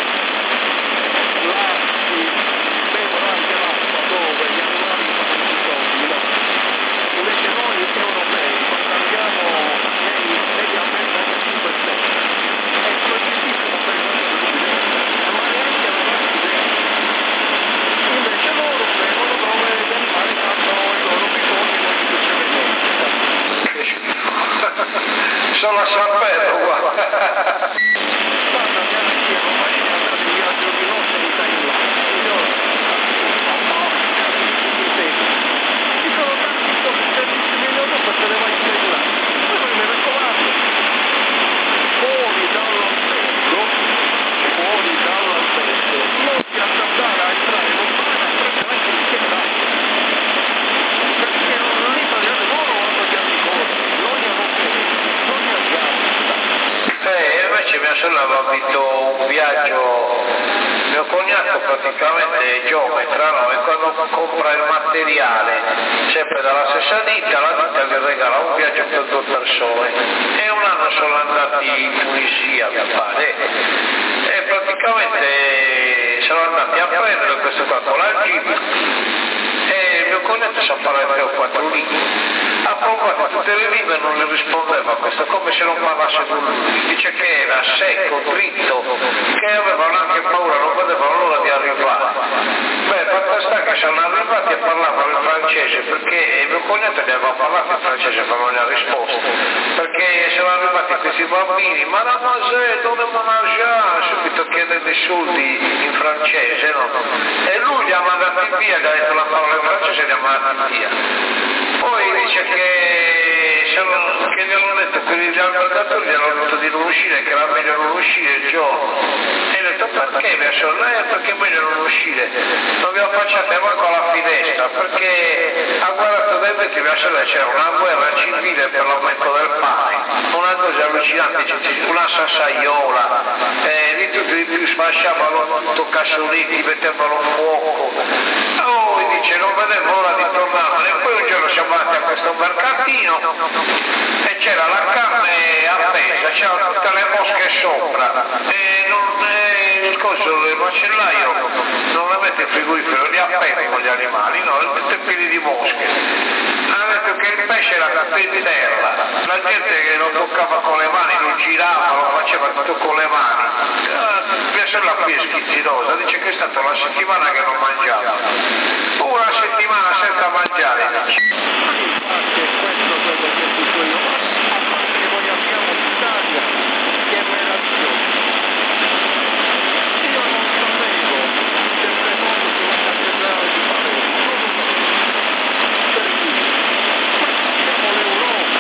là si bevono anche l'acqua dove gli animali fanno i soldi, no? Invece noi europei quando andiamo nei mediamente anche cinque stelle è proibitissimo per i nostri studenti, ma neanche la nostra idea. Invece loro bevono dove gli animali fanno i loro bisogni e non gli succede niente. Che schifo. Sono a San Pedro, guarda. Guarda, mia figlia non mai è andata in viaggio di notte in Thailandia. Io ci sono tanti posti bellissimi in Europa se ne va in Thailandia. Però mi raccomando, fuori dall'albergo, fuori dall'albergo, non ti accattare a entrare in un bar a prendere anche il bicchiere d'acqua. Perché l'italiano loro hanno gli anticorpi, noi europei non li abbiamo. Eh, invece mia sorella aveva vinto un viaggio, mio cognato praticamente è geometra, no? E quando compra il materiale, sempre dalla stessa ditta, la ditta vi regala un viaggio per due persone. E un anno sono andati in Tunisia, mi pare, e praticamente sono andati a prendere questo qua con la jeep, e il mio cognato sa parlare tre o quattro lingue. Ha provato tutte le lingue e non le rispondeva a questo, come se non parlasse con lui. Dice che era secco, dritto, che avevano anche paura, non vedevano l'ora di arrivare. Beh, fatto sta che sono arrivati e parlavano il francese, perché il mio cognato gli aveva parlato in francese ma non gli ha risposto, perché sono arrivati questi bambini, ma la masè, dove mangiare? Subito chiedendo i soldi in francese, no? E lui li ha mandati via, gli ha detto la parola in francese e li ha mandati via. Poi dice che sono, che gli hanno detto, quelli di Albergatore gli hanno detto di non uscire, che era meglio non uscire il giorno. E ho detto perché mia sorella? Eh, perché è meglio non uscire, non vi affacciate voi con la finestra, perché a guardato dai vetri mia sorella c'era una guerra civile per l'aumento del pane, una cosa allucinante, una sassaiola, eh, di tutto di più, sfasciavano tutto cassonetti, mettevano fuoco. Oh, e dice non vedevo l'ora di tornare, e poi un giorno siamo andati a questo mercatino e c'era la carne appesa, c'erano tutte le mosche sopra e non, eh, il coso del macellaio non la mette in frigorifero, li appena con gli animali, no, tutte pieni di mosche. Ha detto che il pesce era caduto in terra, la gente che lo toccava con le mani, lo girava, lo faceva tutto con le mani. Mia sorella qui è schizzinosa, dice che è stata una settimana che non mangiava. Una settimana senza mangiare. Infatti è questo quello che dico io, a parte che noi abbiamo l'Italia che è meravigliosa. Io non sapevo del terremoto sulla cattedrale di Palermo, non lo sapevo. Per cui, ma siamo l'Europa.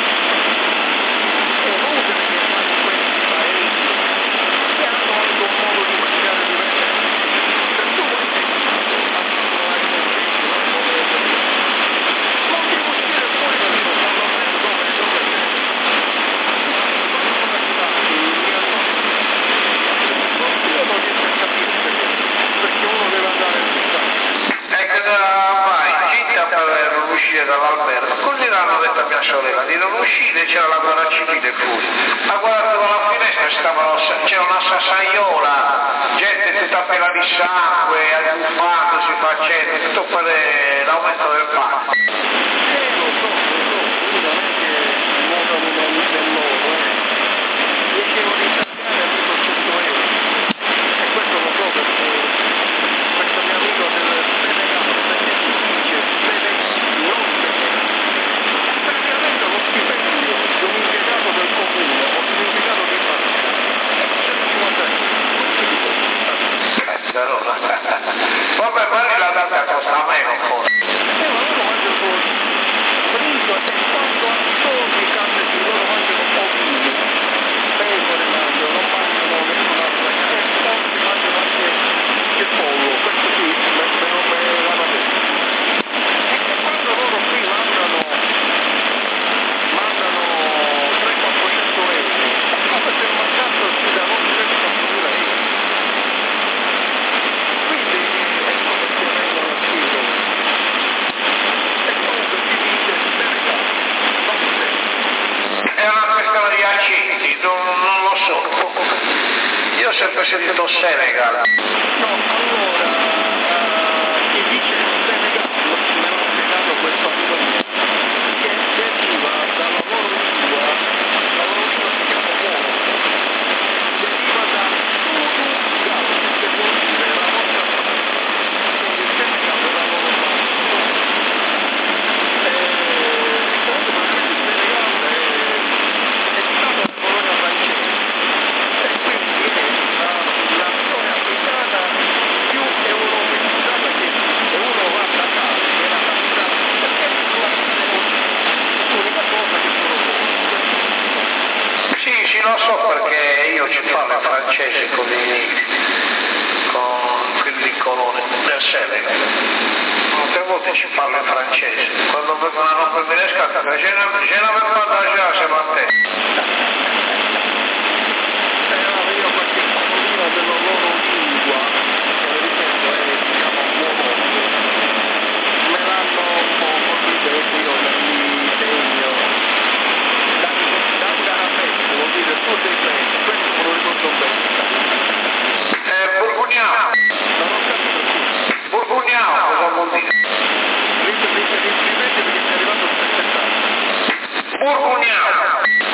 È inutile che fanno questi paesi che hanno anche un modo di mangiare diverso. Per cui voi pensate, assolutamente non volete dire. Non devo uscire fuori da lì, non lo vedo dove, dove è. Quando sono arrivati, mi hanno detto, io non riesco a capire perché, perché uno deve andare a visitare. E cosa fai? Gitta per non uscire dall'albergo. Così l'hanno detto a mia sorella, di non uscire, c'era la guerra civile fuori. Ha guardato dalla finestra, stavano, c'era una sassaiola, gente tutta piena di sangue, azzuffandosi, facendo, tutto per l'aumento del pane. Eh, lo so, lo so, qui non è che nuotano una luce loro, eh. dieci euro italiani ha preso cento euro. E questo lo so perché questo mio amico del Senegal, perché si dice Senegal, non Senegal. Praticamente lo stipendio di un impiegato del comune o di un impiegato di banca è centocinquanta euro. Non si può Vabbè, magari la data costa meno forse. Eh, ma loro mangiano solo frigo e quando a giorni cambia di loro mangiano ovini, pecore mangiano, non mangiano nessun'altra carne, e forse mangiano anche il pollo, questo sì, me, me lo me l'hanno detto. E che quando loro qui mandano, mandano trecento quattrocento euro, è come se il mercato ci da noi trenta quattromila euro. Quindi ecco perché vengono qui loro. E comunque si dice Senegal, non Senegal. È una questione di accenti, non, non lo so. Io ho sempre sentito Senegal. No, allora, uh, si dice Senegal, me l'ha spiegato questo amico mio, che deriva dalla loro lingua, la loro lingua si chiama Wolof, deriva da Sunugal, che vuol dire la nostra patria, quindi Senegal è la loro patria. Comunque praticamente il Senegal è, è stata una colonia francese e quindi è la, la nazione africana più europeizzata che esiste. Uno va da casa che è la capitale perché è l'unica cosa che sono loro. Sì, sì, lo so perché io ci parlo francese con i con quelli coloni del Senegal. Molte volte ci parlo in francese. Quando vengono a rompermi le scatole, je n'avais pas d'argent ce matin. Eh, io qualche parolina della loro lingua, che ripeto è, si chiama Wolof, me l'hanno un po' così detto, io mi segno. Dangarapetto vuol dire tu sei bene, questo me lo ricordo bene. Eh, Burgugnano. Non ho capito più. Burgugnano cosa vuol dire? Ripeti perché mi è arrivato il spezzettato. Burgugnano.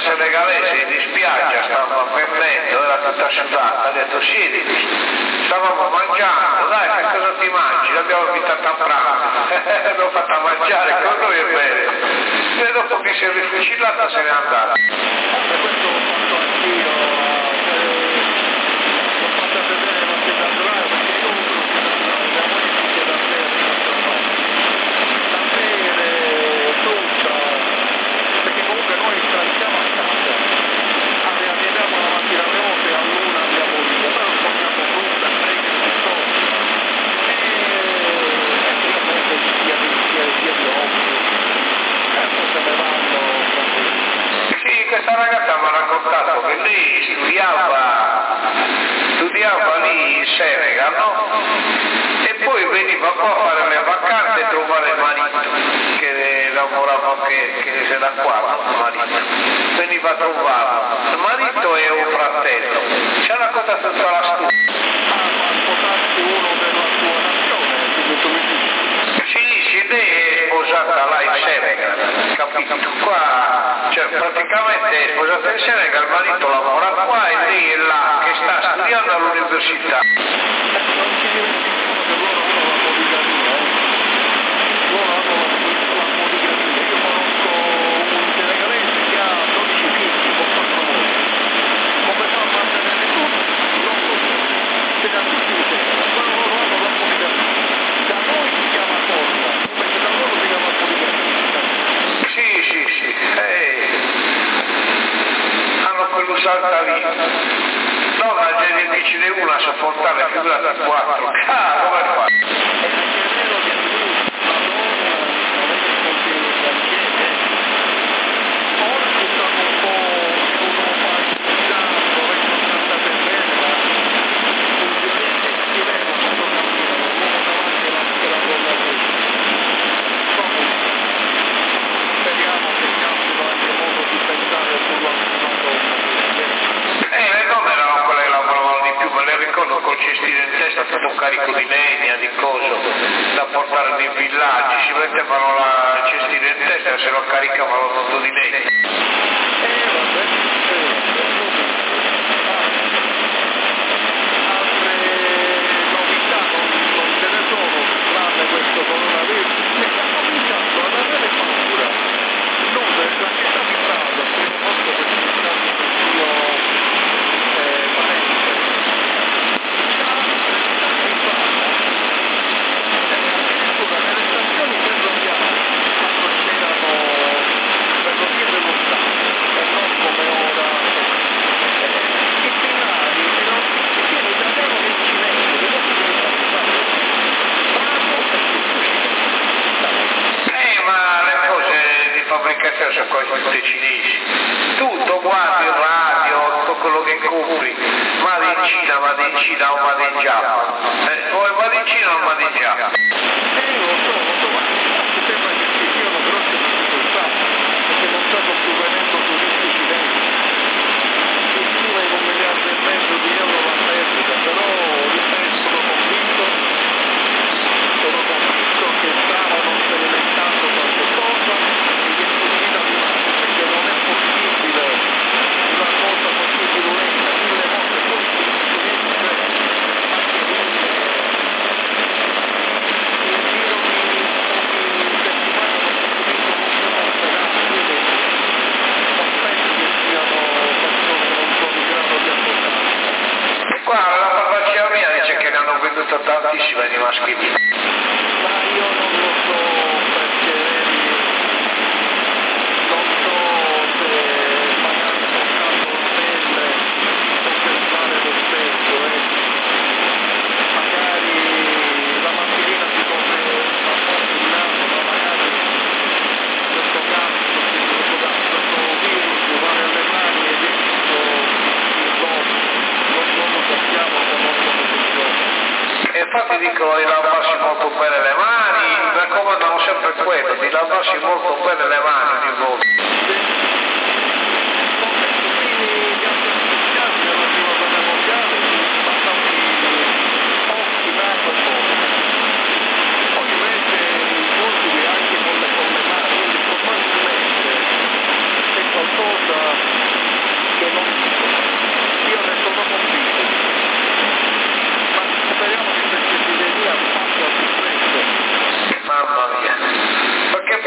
senegalese in spiaggia, stava bevendo, era tutta sudata, ha detto siediti, stavamo mangiando, dai che cosa ti mangi? L'abbiamo invitata a pranzo, l'ho fatta mangiare con noi e bene, e dopo che si è rifucillata se n'è andata. Guarda, questo l'ho fatto anch'io, l'ho fatta vedere la città naturale, perché io ho avuto la città naturale, mia moglie si chiede a bere, da bere, frutta, perché comunque noi pranziamo a casa, arriviamo la mattina alle otto e all'una andiamo via, però portiamo frutta, fresca, tutto, e io comunque via di via di occhio, e poi se ne vanno tranquilli. Sì, questa ragazza mi ha raccontato che lei studiava, studiava lì in Senegal, no? E poi veniva qua a fare le vacanze e trovare il marito, che lavorava, che, che era qua, no? Il marito. Veniva a trovarlo. Il marito e un fratello. C'è una cosa tutta la studia. Ah, ma sposarsi uno della tua nazione, quindi tu mi dici? Sì, sì, lei è sposata là in Senegal, capito? Qua, cioè praticamente è sposata in Senegal, il marito lavora qua e lei è là che sta studiando all'università. Non ci dimentichiamo che loro hanno la poligamia, eh? Loro hanno la, la poligamia. Io conosco un senegalese che ha dodici figli con quattro mogli. Come fa a mantenere tutti? Non lo so. Ce ne ha tutti in Senegal, però loro hanno la poligamia. Da noi si chiama corna, invece da loro si chiama poligamia. Sì, sì, sì, eh, hanno quell'usata lì. No, ma è difficile una sopportare più da quattro. Ah, come fa? È anche vero che lui, la donna, non è che contiene piacere. Ora ci stanno un po' uno paesano, dove sono state bene, ma ultimamente si vedono quando camminano l'uomo davanti e la donna dietro. Comunque, speriamo che cambino anche modo di pensare sulla sulla donna. Eh, le donne erano quelle che lavoravano di più, me le ricordo col cestino in testa, tutto un carico di legna, di coso, da portare nei villaggi, si mettevano la cestina in testa e se lo caricavano tutto di legna. Eh, vabbè, eh, altre novità non, non ce ne sono, tranne questo coronavirus, e sta cominciando ad avere paura. Non la città di Praga, qui conosco perché è stato il mio eh, parente, sta in Praga, e addirittura nelle stazioni ferroviarie, quando c'erano ferrovie dello Stato, e non come ora, eh, i binari erano sia in italiano che in cinese, le cose che stanno usando, Prago e Eh, ma le cose di fabbricazione sono quasi tutte cinesi. Tutto, guardi il radio, tutto quello che compri, made in Cina, made in Cina o made in Giappone. Eh, vuoi made in Cina o made in Giappone? Eh, lo so, lo so, ma infatti sembra che ci siano grosse difficoltà, perché non stanno più venendo turistici dentro. Si stima in un miliardo e mezzo di euro la perdita, però ripeto, sono convinto, sono convinto che stavano sperimentando qualche cosa e che è uscita di mano, perché non è possibile una cosa così virulenta, mille volte, poi si riesce anche lì in giro di poche settimane non si comincia a funzionare ospedali, quindi non penso che siano persone che non sono in grado di affrontare. E qua la farmacia mia dice che ne hanno venduto tantissime di maschili. Ma io non lo so perché non so se magari toccando la pelle poter fare lo stesso, eh. Magari la maschilina si copre un po' sul naso, ma magari questo gatto, questo gatto, questo virus rimane alle mani e dentro il corpo, non, non lo sappiamo come funziona. E infatti dicono di lavarsi molto bene le mani, mi raccomandano sempre quello, di lavarsi molto bene le mani ogni volta. Come i primi gatti artificiali della prima guerra mondiale, passati occhi, naso e bocca. Poi invece i utili anche con le, con le mani, quindi probabilmente è qualcosa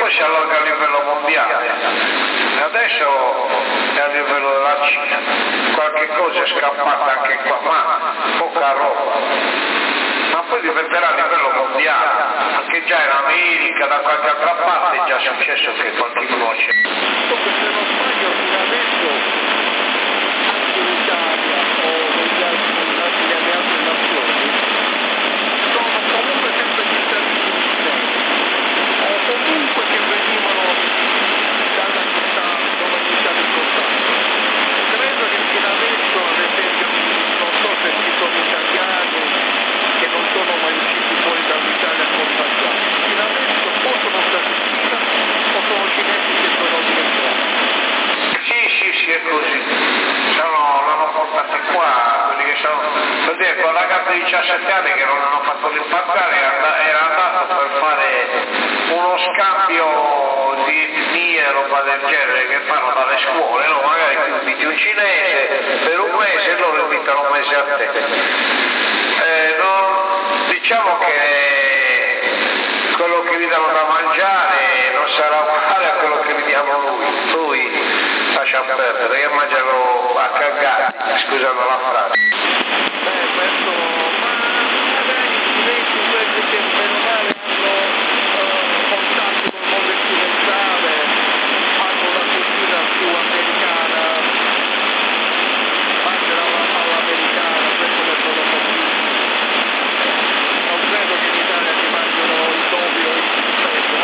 poi si allarga a livello mondiale, adesso è a livello della Cina, qualche cosa è scappata anche qua, ma poca roba, ma poi diventerà a livello mondiale, anche già in America, da qualche altra parte è già successo che qualcuno c'è. Comunque se non sbaglio fino adesso anche l'Italia o negli altri, nelle altre nazioni sono comunque sempre gli Stati Uniti o comunque che venivano dalla città dove gli stati portando. Credo che fino adesso, ad esempio, non so se ci sono italiani che non sono mai usciti fuori dall'Italia a contagiare. Fino adesso o sono stati Cina o sono cinesi che sono diventati. Sì, sì, sì, è così. Sono, l'hanno portate qua, quelli che sono. Per dire, quel ragazzo di diciassette anni che non hanno fatto l'impattare era andato per fare uno scambio di etnie e roba del genere che fanno dalle scuole, no? Magari tu inviti un cinese per un mese e loro invitano un mese a te. Eh, non, diciamo che quello che vi danno da mangiare non sarà uguale a quello che vi diamo noi. Poi lascia perdere, che mangiano a cagare, scusate la frase. Beh, questo, ma magari i cinesi, quelli che meno male hanno eh, contatti col mondo occidentale, hanno una cucina più americana, mangiano alla, all'americana, questo ne sono convinto. Non credo che in Italia ti mangiano il doppio o il triplo,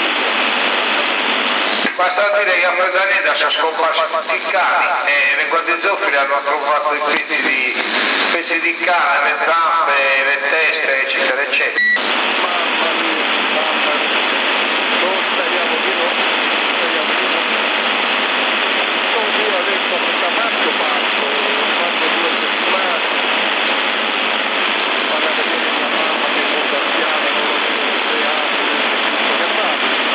Basta dire che a Fredaneda sono scomparsi tutti i cani e nei guardi zoffili hanno trovato i pezzi di, pezzi di cane, le zampe, le teste, eccetera, eccetera. Mamma mia, mamma mia. Non speriamo di no, speriamo di no. Sono io adesso da marzo parto, parto due settimane. Vado a vedere mia mamma che è molto anziana, non lo vedo da tre anni, tutto che fa.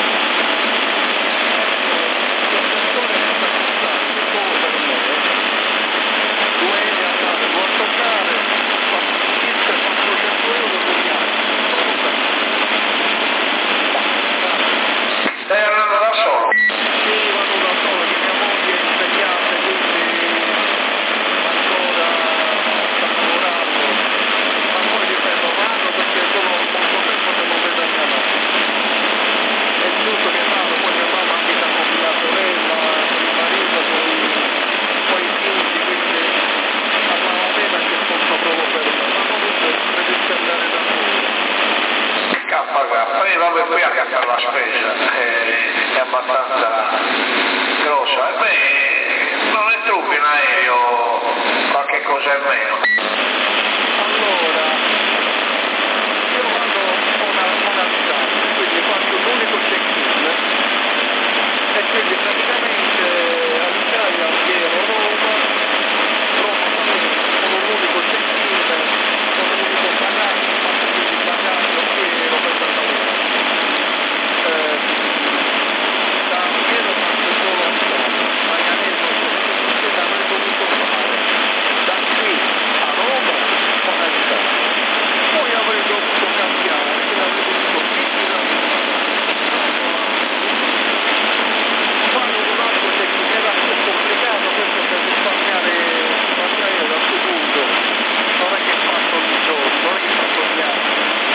Stai andando da solo? Sì, vado da solo, che mia moglie è insegnante, quindi ancora sta lavorando. Ma poi ripeto, vado perché sono molto tempo che non vedo mia mamma. È giusto che vado, poi mia mamma abita con mia sorella, con il marito, con i, con i figli, quindi alla pena che posso proprio per me. Ma comunque preferisco andare da solo. Cappa, cappa, io vabbè qui a per la spesa, è, è abbastanza grossa, e beh, non è troppo in aereo, qualche cosa in meno. Allora, io vado una, una distanza, quindi faccio l'unico check-in e quindi praticamente all'Italia ero Roma, Roma Palermo, con un unico check-in, con un unico bagaglio, faccio quindi il bagaglio e ero per Palermo. Eh, da Piero faccio solo a Roma, Maganese che l'avrei dovuto fare da qui a Roma una distanza. Poi avrei dovuto cambiare, che l'avrei dovuto finire fare un altro che era più complicato questo per risparmiare risparmiare da questo punto. Non è che faccio ogni giorno, non è che faccio ogni anno.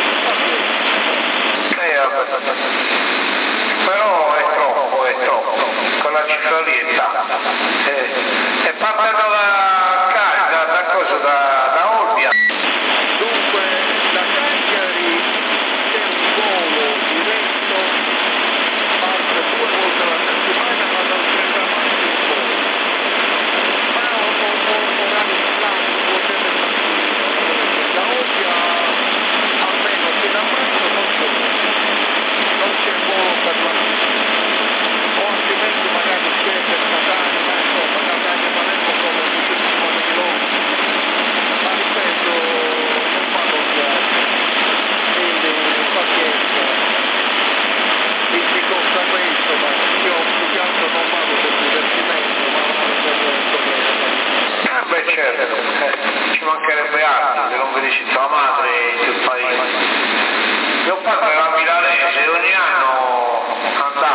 Eh, vabbè. Però è troppo, è troppo, quella cifra lì è tanta. Eh, e partendo da casa, da cosa, da, da Olbia. Dunque, da Cagliari c'è un volo diretto, parte due volte alla settimana, ma dal trenta marzo in poi. Ma ho, ho, ho orari slati, due per le mattine. Da Olbia, almeno fino a marzo, non c'è non c'è volo per la o altrimenti magari c'è per Catania, ma insomma Catania e Palermo sono venticinque chilometri, ma ripeto non vado a viaggio, quindi pazienza, mi, mi costa questo, ma io più che altro non vado per divertimento, ma vado per problema. Ah beh certo, eh, ci mancherebbe altro che non vedessi tua madre e il tuo paese. Mio padre era milanese e ogni anno andava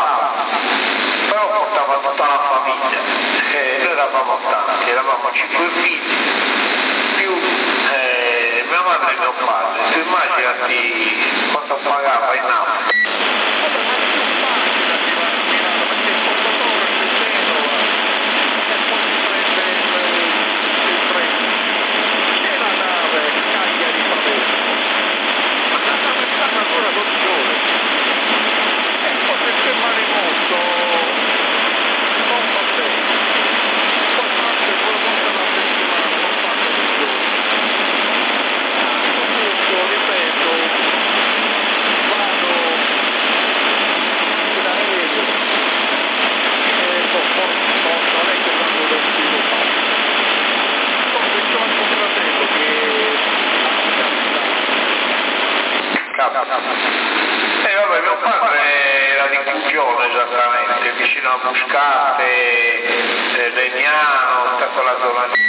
stava tutta la famiglia, eh, noi eravamo tanti, eravamo cinque figli, più eh, mia madre e mio padre, tu immaginati quanto pagava in auto. E vabbè, mio padre era di Cugione esattamente, vicino a Muscate, eh, Legnano, tutta quella zona lì.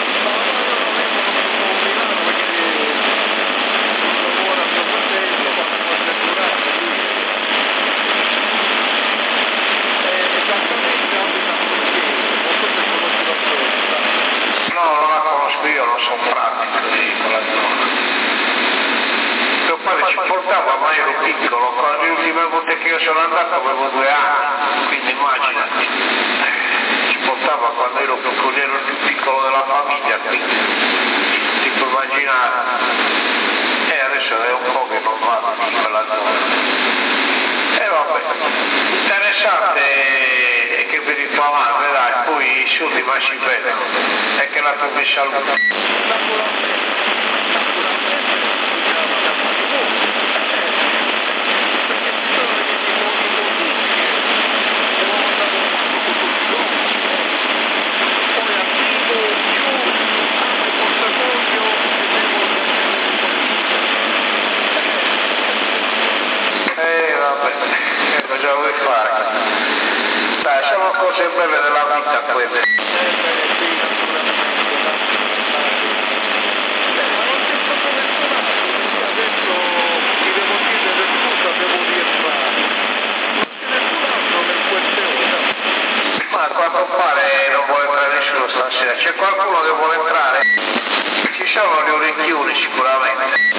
No, non la conosco, io non sono pratico di quella zona. Mio padre ci portava, ma ero piccolo, quando le ultime volte che io sono andato avevo due anni, quindi immaginati, ci portava quando ero piccolo, ero il più piccolo della famiglia, quindi ti puoi immaginare, e adesso è un po' che non vado in quella zona. E vabbè, interessante è che vedi tua madre, dai, poi i soldi ma si vedono, è che la tua salute. Eh vabbè, che cosa vuoi fare? Dai, sono cose belle della vita quelle. Ma a quanto pare non vuole entrare nessuno stasera, c'è qualcuno che vuole entrare? Ci sono gli orecchioni sicuramente.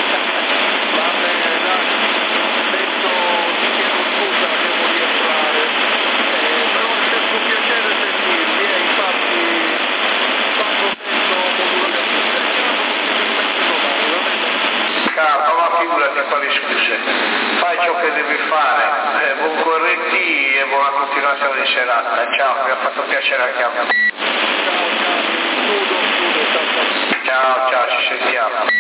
Ma figurati quali scuse, fai ciò che devi fare, eh, buon corretti e buona continuazione di serata, ciao, mi ha fatto piacere anche a me. Ciao, ciao, ci sentiamo.